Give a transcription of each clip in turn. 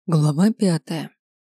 Глава 5.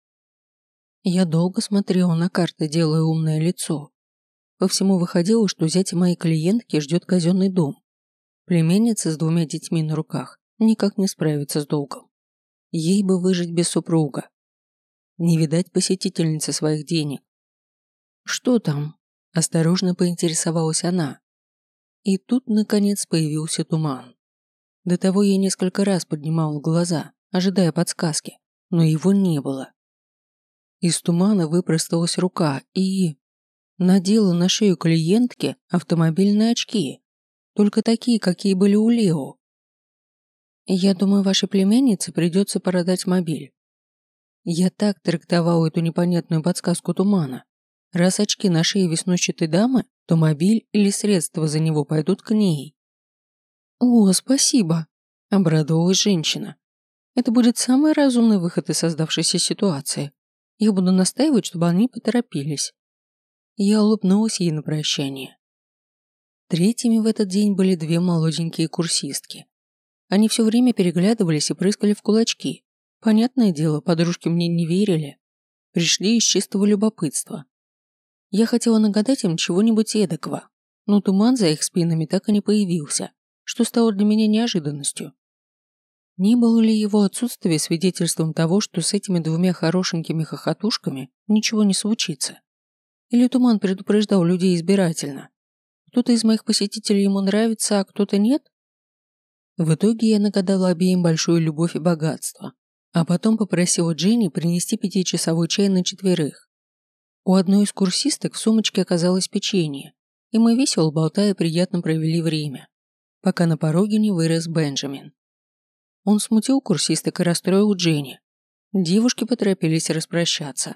Я долго смотрела на карты, делая умное лицо. По всему выходило, что зять моей клиентки ждет казенный дом. Племянница с 2 детьми на руках никак не справится с долгом. Ей бы выжить без супруга. Не видать посетительницы своих денег. «Что там?» – осторожно поинтересовалась она. И тут, наконец, появился туман. До того я несколько раз поднимала глаза, ожидая подсказки, но его не было. Из тумана выпросталась рука и надела на шею клиентки автомобильные очки, только такие, какие были у Лео. «Я думаю, вашей племяннице придется продать мобиль». Я так трактовал эту непонятную подсказку тумана. Раз очки на шее веснущатой дамы, то мобиль или средства за него пойдут к ней. «О, спасибо», – обрадовалась женщина. «Это будет самый разумный выход из создавшейся ситуации. Я буду настаивать, чтобы они поторопились». Я улыбнулась ей на прощание. Третьими в этот день были 2 молоденькие курсистки. Они все время переглядывались и прыскали в кулачки. Понятное дело, подружки мне не верили. Пришли из чистого любопытства. Я хотела нагадать им чего-нибудь эдакого, но туман за их спинами так и не появился, что стало для меня неожиданностью. Не было ли его отсутствие свидетельством того, что с этими 2 хорошенькими хохотушками ничего не случится? Или туман предупреждал людей избирательно? Кто-то из моих посетителей ему нравится, а кто-то нет? В итоге я нагадала обеим большую любовь и богатство, а потом попросила Дженни принести 5-часовой чай на 4. У одной из курсисток в сумочке оказалось печенье, и мы весело болтая приятно провели время, пока на пороге не вырос Бенджамин. Он смутил курсисток и расстроил Дженни. Девушки поторопились распрощаться.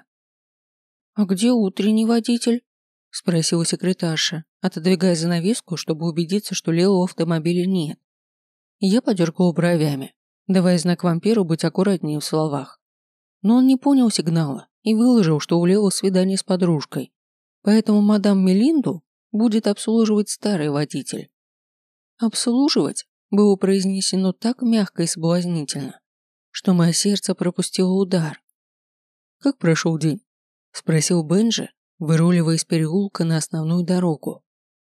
«А где утренний водитель?» – спросила секретарша, отодвигая занавеску, чтобы убедиться, что Лео в автомобиле нет. Я подергала бровями, давая знак вампиру быть аккуратнее в словах. Но он не понял сигнала и выложил, что у Лео свидание с подружкой, поэтому мадам Мелинду будет обслуживать старый водитель. «Обслуживать» было произнесено так мягко и соблазнительно, что мое сердце пропустило удар. «Как прошел день?» – спросил Бенджи, выруливая из переулка на основную дорогу.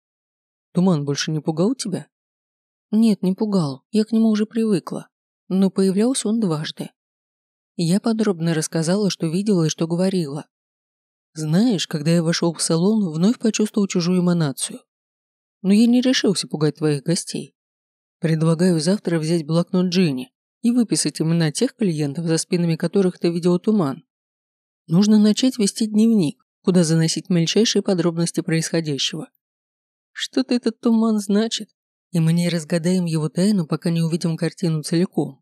«Туман больше не пугал тебя?» «Нет, не пугал, я к нему уже привыкла, но появлялся он дважды». Я подробно рассказала, что видела и что говорила. «Знаешь, когда я вошел в салон, вновь почувствовал чужую эманацию. Но я не решился пугать твоих гостей. Предлагаю завтра взять блокнот Дженни и выписать имена тех клиентов, за спинами которых ты видел туман. Нужно начать вести дневник, куда заносить мельчайшие подробности происходящего. Что-то этот туман значит, и мы не разгадаем его тайну, пока не увидим картину целиком.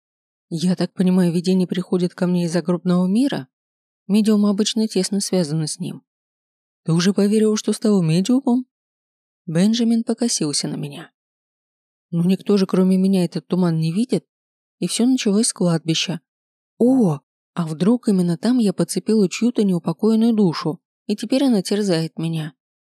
Я так понимаю, видение приходит ко мне из загробного мира? Медиум обычно тесно связаны с ним. Ты уже поверил, что стал медиумом?» Бенджамин покосился на меня. «Ну никто же кроме меня этот туман не видит, и все началось с кладбища. О, а вдруг именно там я подцепила чью-то неупокоенную душу, и теперь она терзает меня?»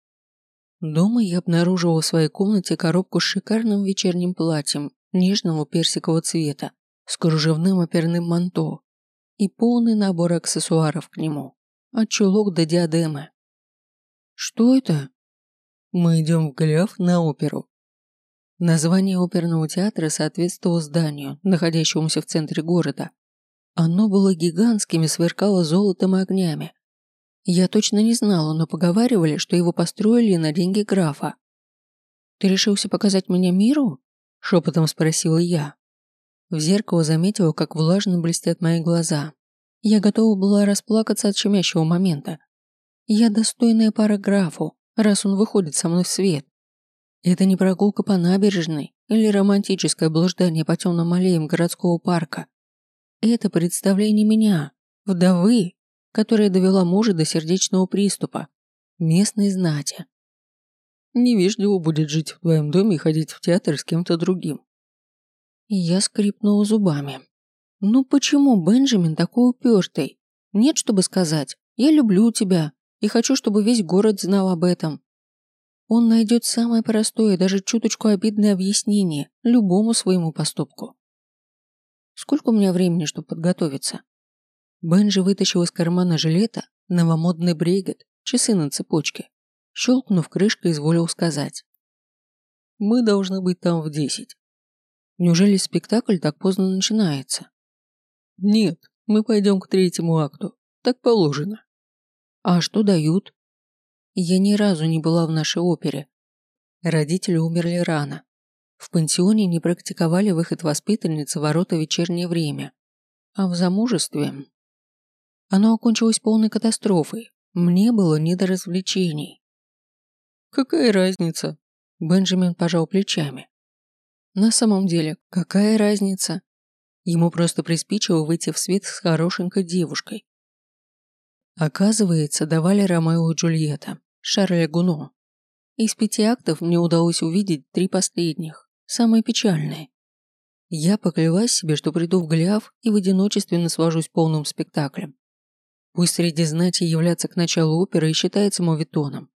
Дома я обнаружила в своей комнате коробку с шикарным вечерним платьем нежного персикового цвета с кружевным оперным манто и полный набор аксессуаров к нему, от чулок до диадемы. «Что это?» «Мы идем в Голиаф на оперу». Название оперного театра соответствовало зданию, находящемуся в центре города. Оно было гигантским и сверкало золотом и огнями. Я точно не знала, но поговаривали, что его построили на деньги графа. «Ты решился показать меня миру?» – шепотом спросила я. В зеркало заметила, как влажно блестят мои глаза. Я готова была расплакаться от щемящего момента. Я достойная пара графу, раз он выходит со мной в свет. Это не прогулка по набережной или романтическое блуждание по темным аллеям городского парка. Это представление меня, вдовы, которая довела мужа до сердечного приступа, местной знати. Невежливо будет жить в твоем доме и ходить в театр с кем-то другим. И я скрипнула зубами. Ну почему Бенджамин такой упертый? Нет, чтобы сказать, я люблю тебя и хочу, чтобы весь город знал об этом. Он найдет самое простое, даже чуточку обидное объяснение любому своему поступку. Сколько у меня времени, чтобы подготовиться? Бенджи вытащил из кармана жилета новомодный брегет, часы на цепочке. Щелкнув крышкой, изволил сказать. Мы должны быть там в 10. Неужели спектакль так поздно начинается? Нет, мы пойдем к третьему акту. Так положено. А что дают? Я ни разу не была в нашей опере. Родители умерли рано. В пансионе не практиковали выход воспитанницы в ворота в вечернее время. А в замужестве... Оно окончилось полной катастрофой. Мне было не до развлечений. Какая разница? Бенджамин пожал плечами. На самом деле, какая разница? Ему просто приспичило выйти в свет с хорошенькой девушкой. Оказывается, давали Ромео и Джульетта, Шарля Гуно. Из 5 актов мне удалось увидеть 3 последних, самые печальные. Я поклялась себе, что приду в Голиаф и в одиночестве наслажусь полным спектаклем. Пусть среди знати являться к началу оперы и считается моветоном.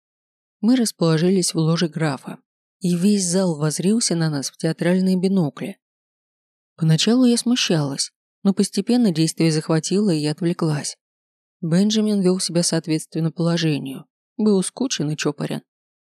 Мы расположились в ложе графа, и весь зал воззрился на нас в театральные бинокли. Поначалу я смущалась, но постепенно действие захватило и я отвлеклась. Бенджамин вел себя соответственно положению, был скучен и чопорен.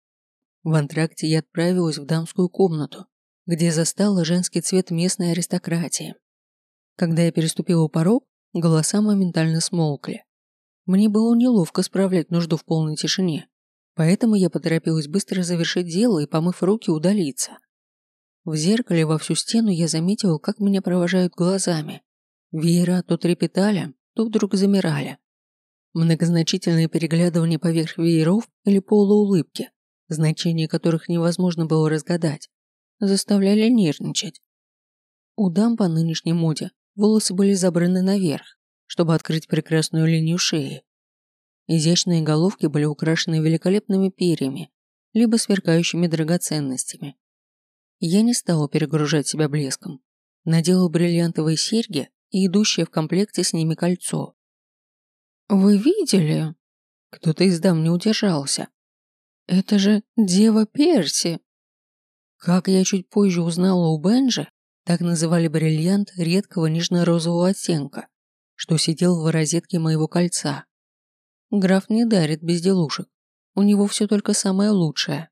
В антракте я отправилась в дамскую комнату, где застала женский цвет местной аристократии. Когда я переступила порог, голоса моментально смолкли. Мне было неловко справлять нужду в полной тишине, поэтому я поторопилась быстро завершить дело и, помыв руки, удалиться. В зеркале во всю стену я заметила, как меня провожают глазами. Веера то трепетали, то вдруг замирали. Многозначительные переглядывания поверх вееров или полуулыбки, значение которых невозможно было разгадать, заставляли нервничать. У дам по нынешней моде волосы были забраны наверх, чтобы открыть прекрасную линию шеи. Изящные головки были украшены великолепными перьями, либо сверкающими драгоценностями. Я не стала перегружать себя блеском. Надела бриллиантовые серьги и идущее в комплекте с ними кольцо. «Вы видели?» Кто-то из дам не удержался. «Это же Дева Перси!» Как я чуть позже узнала у Бенджи, так называли бриллиант редкого нежно-розового оттенка, что сидел в розетке моего кольца. Граф не дарит безделушек, у него все только самое лучшее.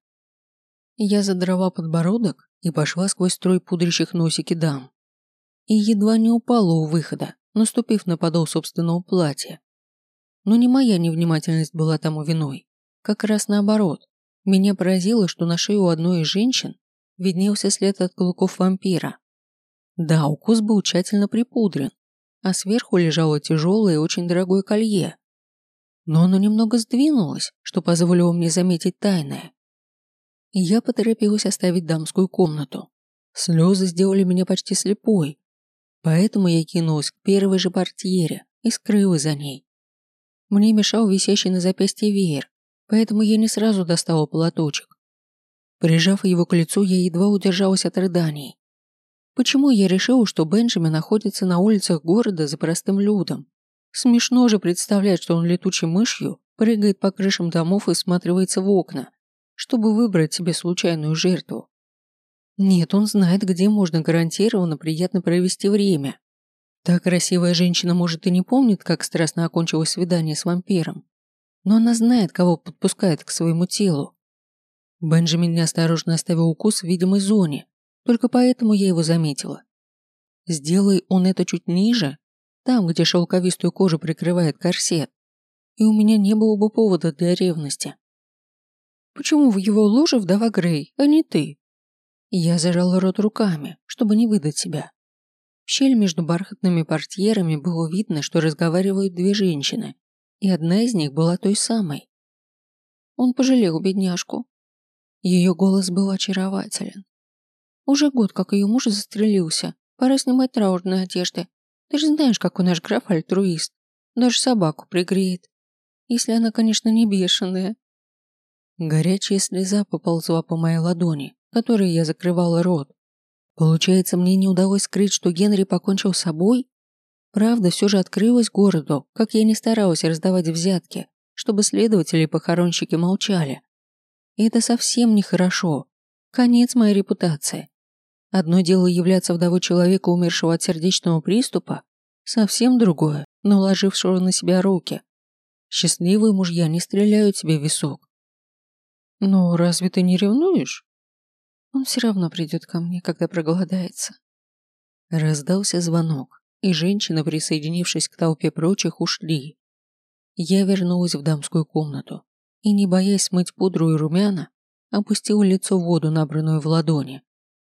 Я задрала подбородок и пошла сквозь строй пудрящих носики дам. И едва не упала у выхода, наступив на подол собственного платья. Но не моя невнимательность была тому виной. Как раз наоборот. Меня поразило, что на шее у одной из женщин виднелся след от клыков вампира. Да, укус был тщательно припудрен, а сверху лежало тяжелое и очень дорогое колье. Но оно немного сдвинулось, что позволило мне заметить тайное. И я поторопилась оставить дамскую комнату. Слезы сделали меня почти слепой, поэтому я кинулась к первой же портьере и скрылась за ней. Мне мешал висящий на запястье веер, поэтому я не сразу достала платочек. Прижав его к лицу, я едва удержалась от рыданий. Почему я решила, что Бенджамин находится на улицах города за простым людом? Смешно же представлять, что он летучей мышью прыгает по крышам домов и всматривается в окна, чтобы выбрать себе случайную жертву. Нет, он знает, где можно гарантированно приятно провести время. Та красивая женщина, может, и не помнит, как страстно окончилось свидание с вампиром, но она знает, кого подпускает к своему телу. Бенджамин неосторожно оставил укус в видимой зоне, только поэтому я его заметила. Сделай он это чуть ниже, там, где шелковистую кожу прикрывает корсет, и у меня не было бы повода для ревности. Почему в его ложе вдова Грей, а не ты? Я зажала рот руками, чтобы не выдать себя. В щель между бархатными портьерами было видно, что разговаривают 2 женщины, и одна из них была той самой. Он пожалел бедняжку. Ее голос был очарователен. Уже год, как ее муж застрелился. Пора снимать траурные одежды. Ты же знаешь, какой наш граф альтруист. Даже собаку пригреет. Если она, конечно, не бешеная. Горячая слеза поползла по моей ладони, которой я закрывала рот. Получается, мне не удалось скрыть, что Генри покончил с собой? Правда все же открылась городу, как я не старалась раздавать взятки, чтобы следователи и похоронщики молчали. И это совсем нехорошо. Конец моей репутации. Одно дело являться вдовой человека, умершего от сердечного приступа, совсем другое, наложившего на себя руки. Счастливые мужья не стреляют себе в висок. «Ну, разве ты не ревнуешь?» «Он все равно придет ко мне, когда проголодается». Раздался звонок, и женщины, присоединившись к толпе прочих, ушли. Я вернулась в дамскую комнату и, не боясь смыть пудру и румяна, опустила лицо в воду, набранную в ладони.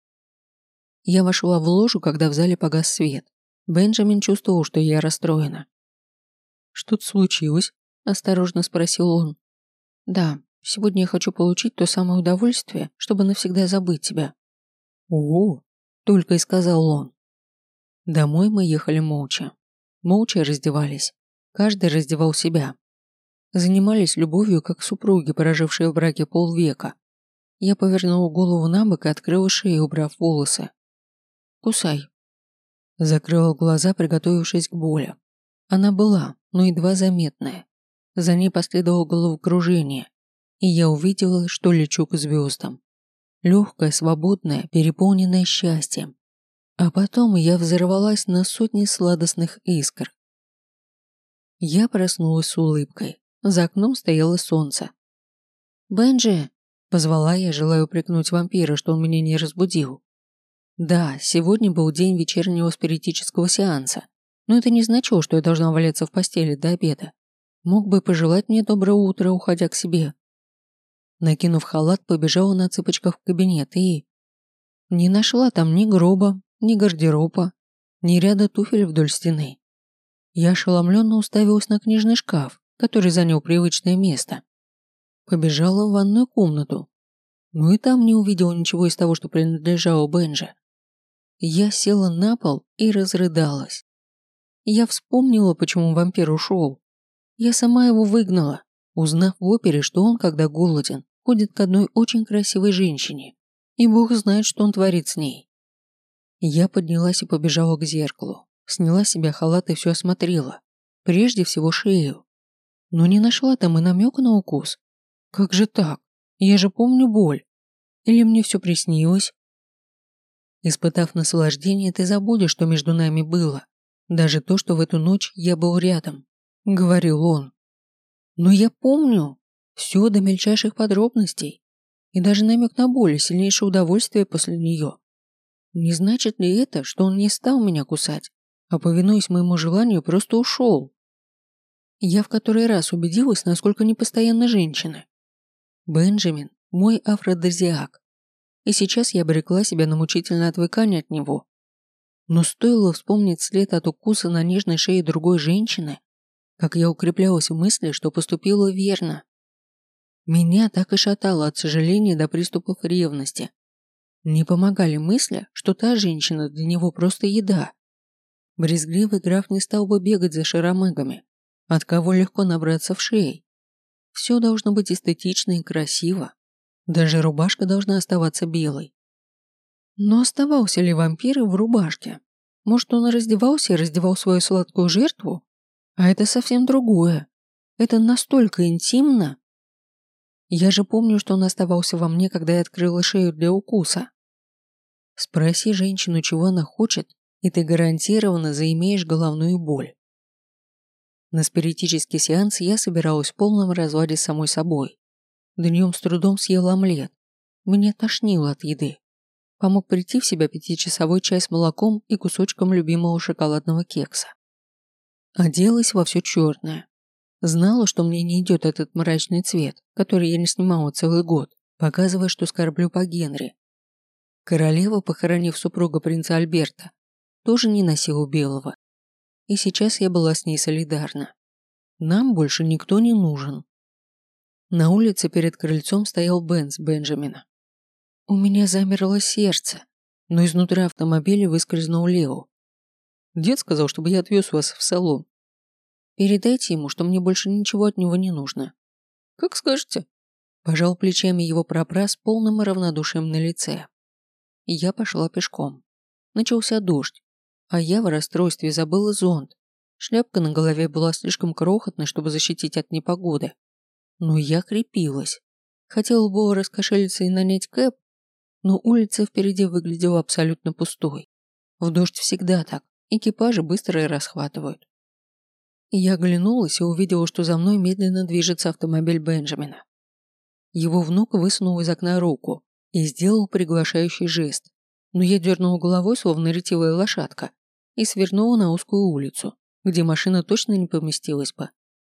Я вошла в ложу, когда в зале погас свет. Бенджамин чувствовал, что я расстроена. «Что-то случилось?» – осторожно спросил он. «Да, сегодня я хочу получить то самое удовольствие, чтобы навсегда забыть тебя». «О!» – только и сказал он. Домой мы ехали молча. Молча раздевались. Каждый раздевал себя. Занимались любовью, как супруги, прожившие в браке полвека. Я повернула голову на бок и открыла шею, убрав волосы. «Кусай». Закрыла глаза, приготовившись к боли. Она была, но едва заметная. За ней последовало головокружение, и я увидела, что лечу к звездам. Легкая, свободная, переполненная счастьем. А потом я взорвалась на сотни сладостных искр. Я проснулась с улыбкой. За окном стояло солнце. «Бенджи!» – позвала я, желая упрекнуть вампира, что он меня не разбудил. Да, сегодня был день вечернего спиритического сеанса, но это не значило, что я должна валяться в постели до обеда. Мог бы пожелать мне доброе утро, уходя к себе. Накинув халат, побежала на цыпочках в кабинет и... Не нашла там ни гроба, ни гардероба, ни ряда туфель вдоль стены. Я ошеломленно уставилась на книжный шкаф, который занял привычное место. Побежала в ванную комнату, но и там не увидела ничего из того, что принадлежало Бенджи. Я села на пол и разрыдалась. Я вспомнила, почему вампир ушел. Я сама его выгнала, узнав в опере, что он, когда голоден, ходит к одной очень красивой женщине, и Бог знает, что он творит с ней. Я поднялась и побежала к зеркалу, сняла с себя халат и все осмотрела, прежде всего шею. Но не нашла там и намека на укус. Как же так? Я же помню боль. Или мне все приснилось? Испытав наслаждение, ты забудешь, что между нами было. Даже то, что в эту ночь я был рядом, говорил он. Но я помню все до мельчайших подробностей. И даже намек на боль и сильнейшее удовольствие после нее. Не значит ли это, что он не стал меня кусать, а, повинуясь моему желанию, просто ушел? Я в который раз убедилась, насколько непостоянны женщины. Бенджамин – мой афродизиак. И сейчас я обрекла себя на мучительное отвыкание от него. Но стоило вспомнить след от укуса на нежной шее другой женщины, как я укреплялась в мысли, что поступила верно. Меня так и шатало от сожаления до приступов ревности. Не помогали мысли, что та женщина для него просто еда. Брезгливый граф не стал бы бегать за шаромегами, от кого легко набраться в шеи. Все должно быть эстетично и красиво. Даже рубашка должна оставаться белой. Но оставался ли вампир в рубашке? Может, он раздевался и раздевал свою сладкую жертву? А это совсем другое. Это настолько интимно. Я же помню, что он оставался во мне, когда я открыла шею для укуса. Спроси женщину, чего она хочет, и ты гарантированно заимеешь головную боль. На спиритический сеанс я собиралась в полном разладе с самой собой. Днем с трудом съела омлет. Меня тошнило от еды. Помог прийти в себя 5-часовой чай с молоком и кусочком любимого шоколадного кекса. Оделась во все черное. Знала, что мне не идет этот мрачный цвет, который я не снимала целый год, показывая, что скорблю по Генри. Королева, похоронив супруга принца Альберта, тоже не носила белого. И сейчас я была с ней солидарна. Нам больше никто не нужен. На улице перед крыльцом стоял Бенц Бенджамина. У меня замерло сердце, но изнутри автомобиля выскользнул Лео. Дед сказал, чтобы я отвез вас в салон. Передайте ему, что мне больше ничего от него не нужно. Как скажете. Пожал плечами его прапра с полным равнодушием на лице. И я пошла пешком. Начался дождь, а я в расстройстве забыла зонт. Шляпка на голове была слишком крохотной, чтобы защитить от непогоды. Но я крепилась. Хотела было раскошелиться и нанять кэб, но улица впереди выглядела абсолютно пустой. В дождь всегда так, экипажи быстро и расхватывают. Я оглянулась и увидела, что за мной медленно движется автомобиль Бенджамина. Его внук высунул из окна руку и сделал приглашающий жест, но я дернула головой, словно ретивая лошадка, и свернула на узкую улицу, где машина точно не поместилась бы.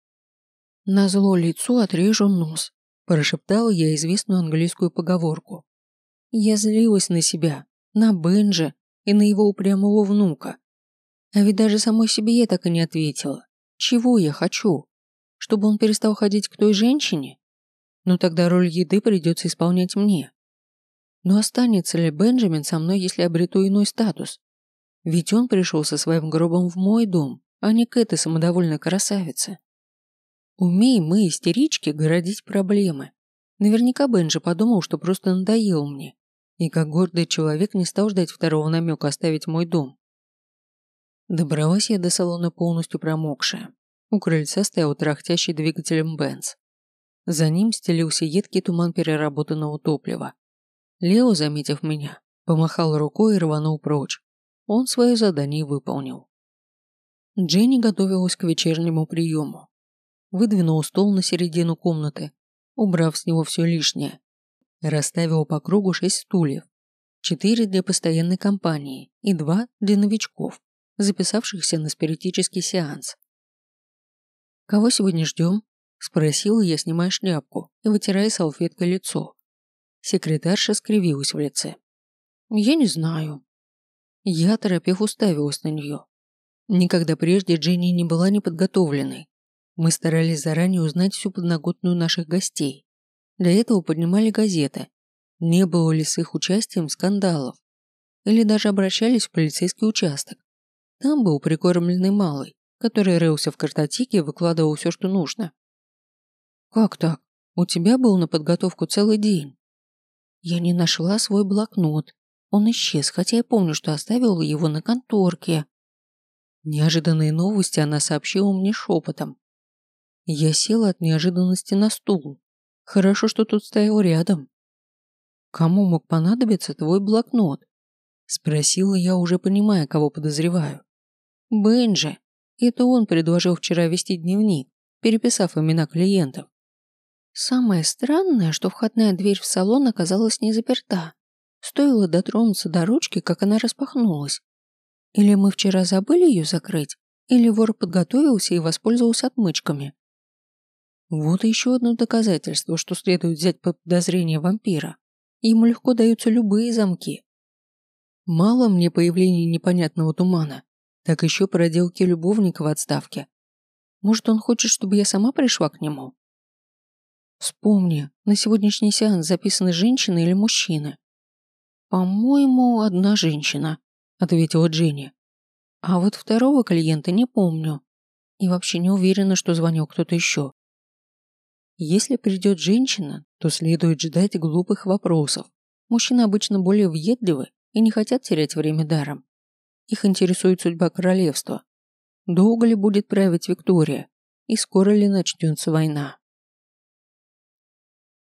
«Назло лицу отрежу нос», – прошептала я известную английскую поговорку. Я злилась на себя, на Бенджи и на его упрямого внука. А ведь даже самой себе я так и не ответила. Чего я хочу? Чтобы он перестал ходить к той женщине? Но тогда роль еды придется исполнять мне. Но останется ли Бенджамин со мной, если обрету иной статус? Ведь он пришел со своим гробом в мой дом, а не к этой самодовольной красавице. Умеем мы, истерички, городить проблемы. Наверняка Бенджи подумал, что просто надоел мне, и как гордый человек не стал ждать второго намека оставить мой дом. Добралась я до салона полностью промокшая. У крыльца стоял трахтящий двигателем Бенц. За ним стелился едкий туман переработанного топлива. Лео, заметив меня, помахал рукой и рванул прочь. Он свое задание выполнил. Дженни готовилась к вечернему приему. Выдвинула стол на середину комнаты, убрав с него все лишнее. Расставила по кругу 6 стульев. 4 для постоянной компании и 2 для новичков, записавшихся на спиритический сеанс. «Кого сегодня ждем?» – спросила я, снимая шляпку и вытирая салфеткой лицо. Секретарша скривилась в лице. «Я не знаю». Я, торопев, уставилась на нее. Никогда прежде Дженни не была неподготовленной. Мы старались заранее узнать всю подноготную наших гостей. Для этого поднимали газеты. Не было ли с их участием скандалов? Или даже обращались в полицейский участок. Там был прикормленный малый, который рылся в картотеке и выкладывал все, что нужно. «Как так? У тебя был на подготовку целый день?» «Я не нашла свой блокнот. Он исчез, хотя я помню, что оставила его на конторке». Неожиданные новости она сообщила мне шепотом. Я села от неожиданности на стул. Хорошо, что тут стоял рядом. «Кому мог понадобиться твой блокнот?» Спросила я, уже понимая, кого подозреваю. «Бенджи. Это он предложил вчера вести дневник, переписав имена клиентов. Самое странное, что входная дверь в салон оказалась не заперта. Стоило дотронуться до ручки, как она распахнулась. Или мы вчера забыли ее закрыть, или вор подготовился и воспользовался отмычками. Вот еще одно доказательство, что следует взять под подозрение вампира. Ему легко даются любые замки. Мало мне появления непонятного тумана, так еще проделки любовника в отставке. Может, он хочет, чтобы я сама пришла к нему? Вспомни, на сегодняшний сеанс записаны женщины или мужчины? По-моему, одна женщина, ответила Дженни. А вот второго клиента не помню. И вообще не уверена, что звонил кто-то еще. Если придет женщина, то следует ждать глупых вопросов. Мужчины обычно более въедливы и не хотят терять время даром. Их интересует судьба королевства. Долго ли будет править Виктория? И скоро ли начнется война?